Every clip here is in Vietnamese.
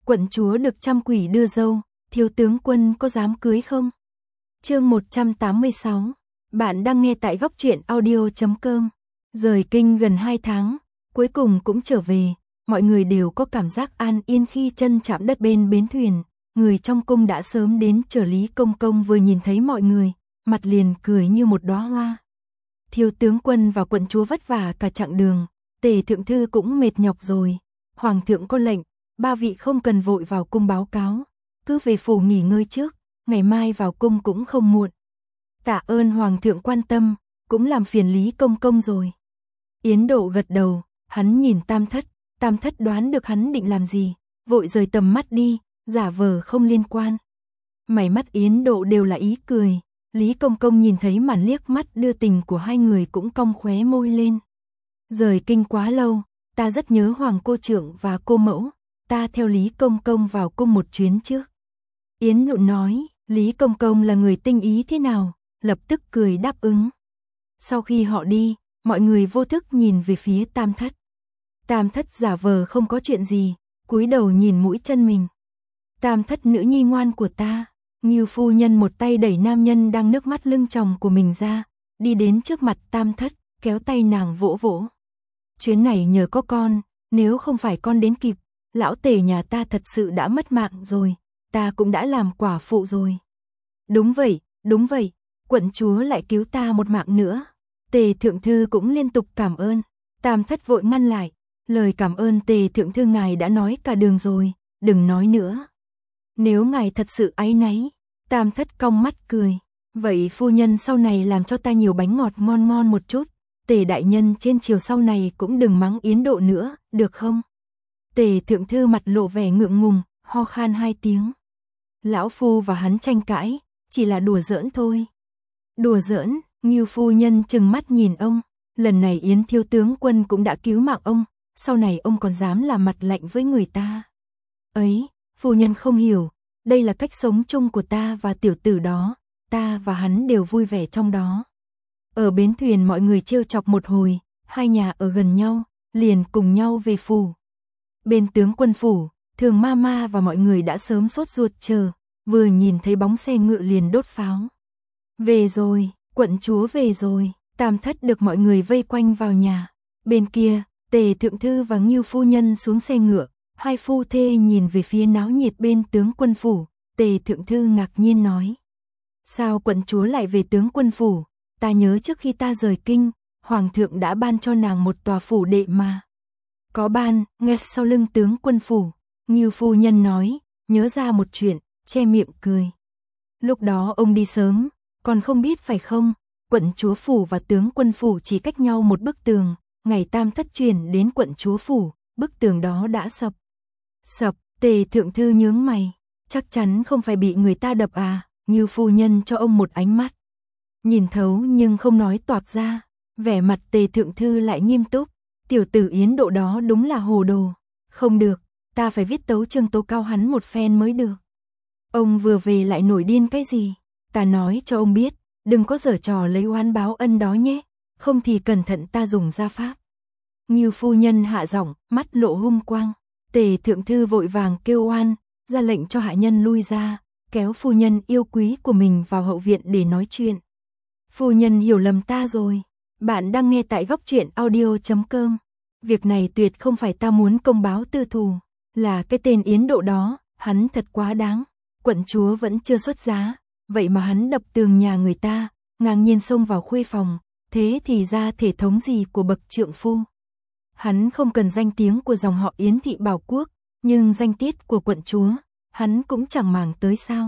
Quận chúa được trăm quỷ đưa dâu, thiếu tướng quân có dám cưới không? Chương 186. Bạn đang nghe tại góc truyện audio.com. Rời kinh gần 2 tháng, cuối cùng cũng trở về, mọi người đều có cảm giác an yên khi chân chạm đất bên bến thuyền. Người trong cung đã sớm đến chờ Lý Công Công vừa nhìn thấy mọi người, mặt liền cười như một đóa hoa. Thiếu tướng quân và quận chúa vất vả cả chặng đường, Tề thượng thư cũng mệt nhọc rồi. Hoàng thượng có lệnh, 3 vị không cần vội vào cung báo cáo, cứ về phủ nghỉ ngơi trước, ngày mai vào cung cũng không muộn. Tạ ơn Hoàng thượng quan tâm, cũng làm phiền Lý Công Công rồi. Yến Độ gật đầu, hắn nhìn Tam Thất đoán được hắn định làm gì, vội rời tầm mắt đi, giả vờ không liên quan. Mày mắt Yến Độ đều là ý cười, Lý Công Công nhìn thấy màn liếc mắt đưa tình của hai người cũng cong khóe môi lên. Rời kinh quá lâu, ta rất nhớ Hoàng cô trưởng và cô mẫu, ta theo Lý Công Công vào cung một chuyến trước. Yến Độ nói, Lý Công Công là người tinh ý thế nào, lập tức cười đáp ứng. Sau khi họ đi, mọi người vô thức nhìn về phía Tam Thất. Tam Thất giả vờ không có chuyện gì, cúi đầu nhìn mũi chân mình. Tam Thất nữ nhi ngoan của ta. Ngưu phu nhân một tay đẩy nam nhân đang nước mắt lưng tròng của mình ra, đi đến trước mặt Tam Thất, kéo tay nàng vỗ vỗ. Chuyến này nhờ có con, nếu không phải con đến kịp, lão Tề nhà ta thật sự đã mất mạng rồi, ta cũng đã làm quả phụ rồi. Đúng vậy, quận chúa lại cứu ta một mạng nữa. Tề thượng thư cũng liên tục cảm ơn. Tam Thất vội ngăn lại, lời cảm ơn Tề thượng thư ngài đã nói cả đường rồi, đừng nói nữa. Nếu ngài thật sự áy náy, Tam Thất cong mắt cười, vậy phu nhân sau này làm cho ta nhiều bánh ngọt ngon ngon một chút. Tề đại nhân trên chiều sau này cũng đừng mắng Yến Độ nữa, được không? Tề thượng thư mặt lộ vẻ ngượng ngùng, ho khan 2 tiếng. Lão phu và hắn tranh cãi, chỉ là đùa giỡn thôi. Đùa giỡn, Ngưu phu nhân trừng mắt nhìn ông, lần này Yến thiếu tướng quân cũng đã cứu mạng ông, sau này ông còn dám làm mặt lạnh với người ta. Ấy, phu nhân không hiểu, đây là cách sống chung của ta và tiểu tử đó, ta và hắn đều vui vẻ trong đó. Ở bến thuyền mọi người trêu chọc một hồi, hai nhà ở gần nhau, liền cùng nhau về phủ. Bên tướng quân phủ, Thường Mama và mọi người đã sớm sốt ruột chờ, vừa nhìn thấy bóng xe ngựa liền đốt pháo. Về rồi, quận chúa về rồi, Tam Thất được mọi người vây quanh vào nhà. Bên kia, Tề thượng thư và Ngưu phu nhân xuống xe ngựa, hai phu thê nhìn về phía náo nhiệt bên tướng quân phủ. Tề thượng thư ngạc nhiên nói: sao quận chúa lại về tướng quân phủ? Ta nhớ trước khi ta rời kinh, Hoàng thượng đã ban cho nàng một tòa phủ đệ mà. Có ban, nghe sau lưng tướng quân phủ, Ngưu phu nhân nói, nhớ ra một chuyện, che miệng cười. Lúc đó ông đi sớm, còn không biết phải không, quận chúa phủ và tướng quân phủ chỉ cách nhau một bức tường, ngày Tam Thất chuyển đến quận chúa phủ, bức tường đó đã sập. Sập, Tề thượng thư nhướng mày, chắc chắn không phải bị người ta đập à? Ngưu phu nhân cho ông một ánh mắt. Nhìn thấu nhưng không nói toạc ra, vẻ mặt Tề thượng thư lại nghiêm túc, tiểu tử Yến Độ đó đúng là hồ đồ, không được, ta phải viết tấu chương tố cao hắn một phen mới được. Ông vừa về lại nổi điên cái gì? Ta nói cho ông biết, đừng có giở trò lấy oán báo ân đó nhé, không thì cẩn thận ta dùng gia pháp. Ngưu phu nhân hạ giọng, mắt lộ hung quang. Tề thượng thư vội vàng kêu oan, ra lệnh cho hạ nhân lui ra, kéo phu nhân yêu quý của mình vào hậu viện để nói chuyện. Phu nhân hiểu lầm ta rồi. Bạn đang nghe tại góc truyện audio.com. Việc này tuyệt không phải ta muốn công báo tư thù, là cái tên Yến Độ đó, hắn thật quá đáng. Quận chúa vẫn chưa xuất giá, vậy mà hắn đập tường nhà người ta, ngang nhiên xông vào khuê phòng, thế thì ra thể thống gì của bậc trượng phu. Hắn không cần danh tiếng của dòng họ Yến thị Bảo Quốc, nhưng danh tiết của quận chúa, hắn cũng chẳng màng tới sao.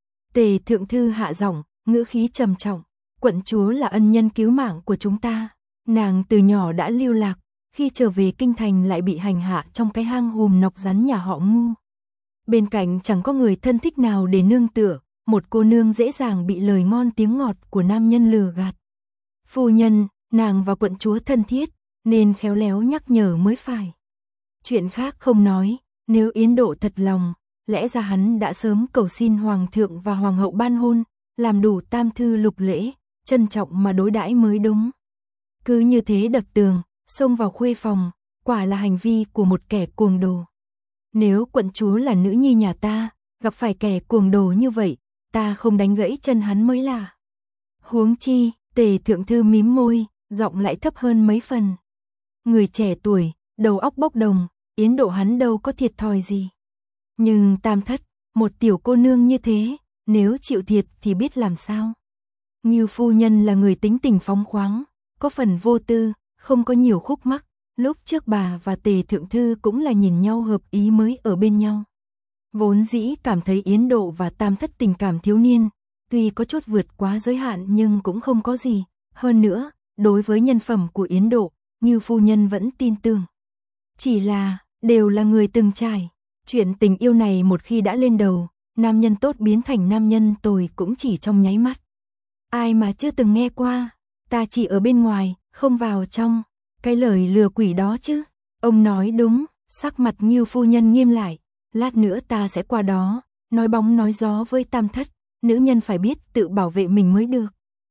Tề thượng thư hạ giọng, ngữ khí trầm trọng, quận chúa là ân nhân cứu mạng của chúng ta, nàng từ nhỏ đã lưu lạc, khi trở về kinh thành lại bị hành hạ trong cái hang hùm nọc rắn nhà họ Ngu. Bên cạnh chẳng có người thân thích nào để nương tựa, một cô nương dễ dàng bị lời ngon tiếng ngọt của nam nhân lừa gạt. Phu nhân, nàng và quận chúa thân thiết, nên khéo léo nhắc nhở mới phải. Chuyện khác không nói, nếu Yến Độ thật lòng, lẽ ra hắn đã sớm cầu xin hoàng thượng và hoàng hậu ban hôn, làm đủ tam thư lục lễ, trân trọng mà đối đãi mới đúng. Cứ như thế đập tường, xông vào khuê phòng, quả là hành vi của một kẻ cuồng đồ. Nếu quận chúa là nữ nhi nhà ta, gặp phải kẻ cuồng đồ như vậy, ta không đánh gãy chân hắn mới lạ. Huống chi, Tề thượng thư mím môi, giọng lại thấp hơn mấy phần. Người trẻ tuổi, đầu óc bốc đồng, Yến Độ hắn đâu có thiệt thòi gì. Nhưng Tam thất, một tiểu cô nương như thế, nếu chịu thiệt thì biết làm sao. Ngưu phu nhân là người tính tình phóng khoáng, có phần vô tư, không có nhiều khúc mắc. Lúc trước bà và Tề thượng thư cũng là nhìn nhau hợp ý mới ở bên nhau. Vốn dĩ cảm thấy Yến Độ và Tam thất tình cảm thiếu niên, tuy có chút vượt quá giới hạn nhưng cũng không có gì. Hơn nữa, đối với nhân phẩm của Yến Độ, Ngưu phu nhân vẫn tin tưởng. Chỉ là, đều là người từng trải. Chuyện tình yêu này một khi đã lên đầu, nam nhân tốt biến thành nam nhân tồi cũng chỉ trong nháy mắt. Ai mà chưa từng nghe qua, ta chỉ ở bên ngoài, không vào trong. Cái lời lừa quỷ đó chứ. Ông nói đúng, sắc mặt Ngưu phu nhân nghiêm lại. Lát nữa ta sẽ qua đó, nói bóng nói gió với Tam thất. Nữ nhân phải biết tự bảo vệ mình mới được.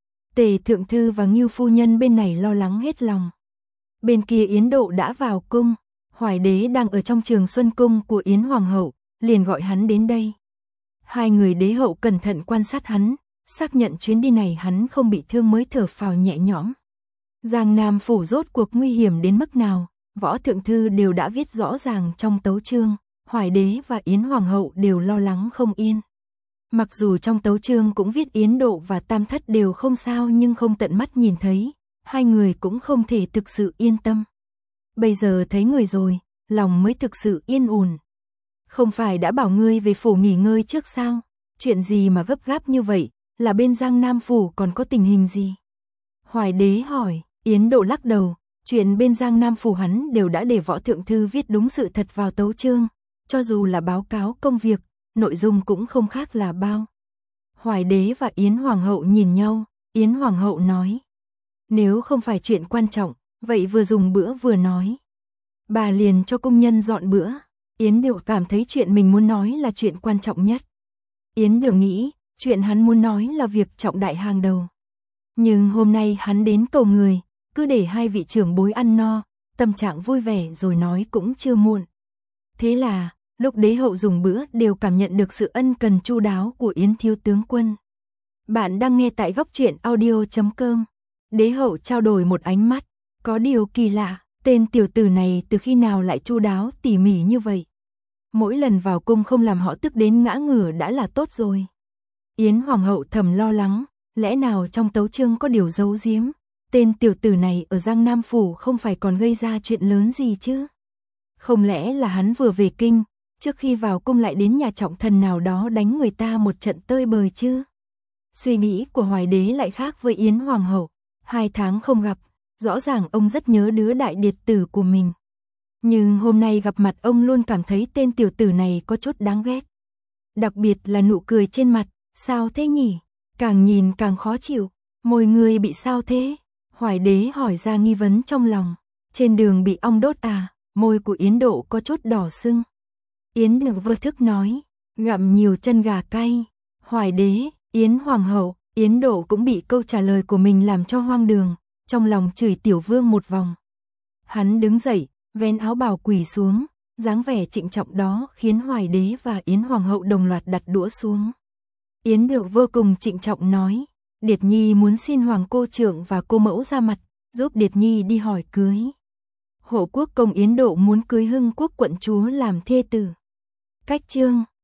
Tề thượng thư và Ngưu phu nhân bên này lo lắng hết lòng. Bên kia Yến Độ đã vào cung. Hoài đế đang ở trong trường Xuân Cung của Yến Hoàng hậu, liền gọi hắn đến đây. Hai người đế hậu cẩn thận quan sát hắn, xác nhận chuyến đi này hắn không bị thương mới thở phào nhẹ nhõm. Giang Nam phủ rốt cuộc nguy hiểm đến mức nào, võ thượng thư đều đã viết rõ ràng trong tấu chương, Hoài đế và Yến Hoàng hậu đều lo lắng không yên. Mặc dù trong tấu chương cũng viết Yến Độ và Tam thất đều không sao nhưng không tận mắt nhìn thấy, hai người cũng không thể thực sự yên tâm. Bây giờ thấy người rồi, lòng mới thực sự yên ổn. Không phải đã bảo ngươi về phủ nghỉ ngơi trước sao? Chuyện gì mà gấp gáp như vậy, là bên Giang Nam phủ còn có tình hình gì? Hoài đế hỏi, Yến Độ lắc đầu, chuyện bên Giang Nam phủ hắn đều đã để võ thượng thư viết đúng sự thật vào tấu chương, cho dù là báo cáo công việc, nội dung cũng không khác là bao. Hoài đế và Yến Hoàng hậu nhìn nhau, Yến Hoàng hậu nói, nếu không phải chuyện quan trọng, vậy vừa dùng bữa vừa nói. Bà liền cho công nhân dọn bữa. Yến Độ cảm thấy chuyện mình muốn nói là chuyện quan trọng nhất. Yến Độ nghĩ, chuyện hắn muốn nói là việc trọng đại hàng đầu. Nhưng hôm nay hắn đến cầu người, cứ để hai vị trưởng bối ăn no, tâm trạng vui vẻ rồi nói cũng chưa muộn. Thế là, lúc đế hậu dùng bữa đều cảm nhận được sự ân cần chu đáo của Yến thiếu tướng quân. Bạn đang nghe tại góc truyện audio.com. Đế hậu trao đổi một ánh mắt, có điều kỳ lạ, tên tiểu tử này từ khi nào lại chu đáo tỉ mỉ như vậy. Mỗi lần vào cung không làm họ tức đến ngã ngửa đã là tốt rồi. Yến Hoàng hậu thầm lo lắng, lẽ nào trong tấu chương có điều giấu giếm, tên tiểu tử này ở Giang Nam phủ không phải còn gây ra chuyện lớn gì chứ? Không lẽ là hắn vừa về kinh, trước khi vào cung lại đến nhà trọng thần nào đó đánh người ta một trận tơi bời chứ? Suy nghĩ của Hoài đế lại khác với Yến Hoàng hậu, 2 tháng không gặp, rõ ràng ông rất nhớ đứa đại điệt tử của mình. Nhưng hôm nay gặp mặt ông luôn cảm thấy tên tiểu tử này có chút đáng ghét. Đặc biệt là nụ cười trên mặt, sao thế nhỉ? Càng nhìn càng khó chịu, môi người bị sao thế? Hoài đế hỏi ra nghi vấn trong lòng, trên đường bị ong đốt à? Môi của Yến Độ có chút đỏ sưng. Yến Độ vô thức nói, gặm nhiều chân gà cay. Hoài đế, Yến Hoàng hậu, Yến Độ cũng bị câu trả lời của mình làm cho hoang đường, trong lòng chửi tiểu vương một vòng. Hắn đứng dậy, vén áo bào quỳ xuống, dáng vẻ trịnh trọng đó khiến Hoài đế và Yến Hoàng hậu đồng loạt đặt đũa xuống. Yến Độ vô cùng trịnh trọng nói, Điệt Nhi muốn xin Hoàng cô trưởng và cô mẫu ra mặt, giúp Điệt Nhi đi hỏi cưới. Hộ quốc công Yến Độ muốn cưới Hưng quốc quận chúa làm thê tử. Cách chương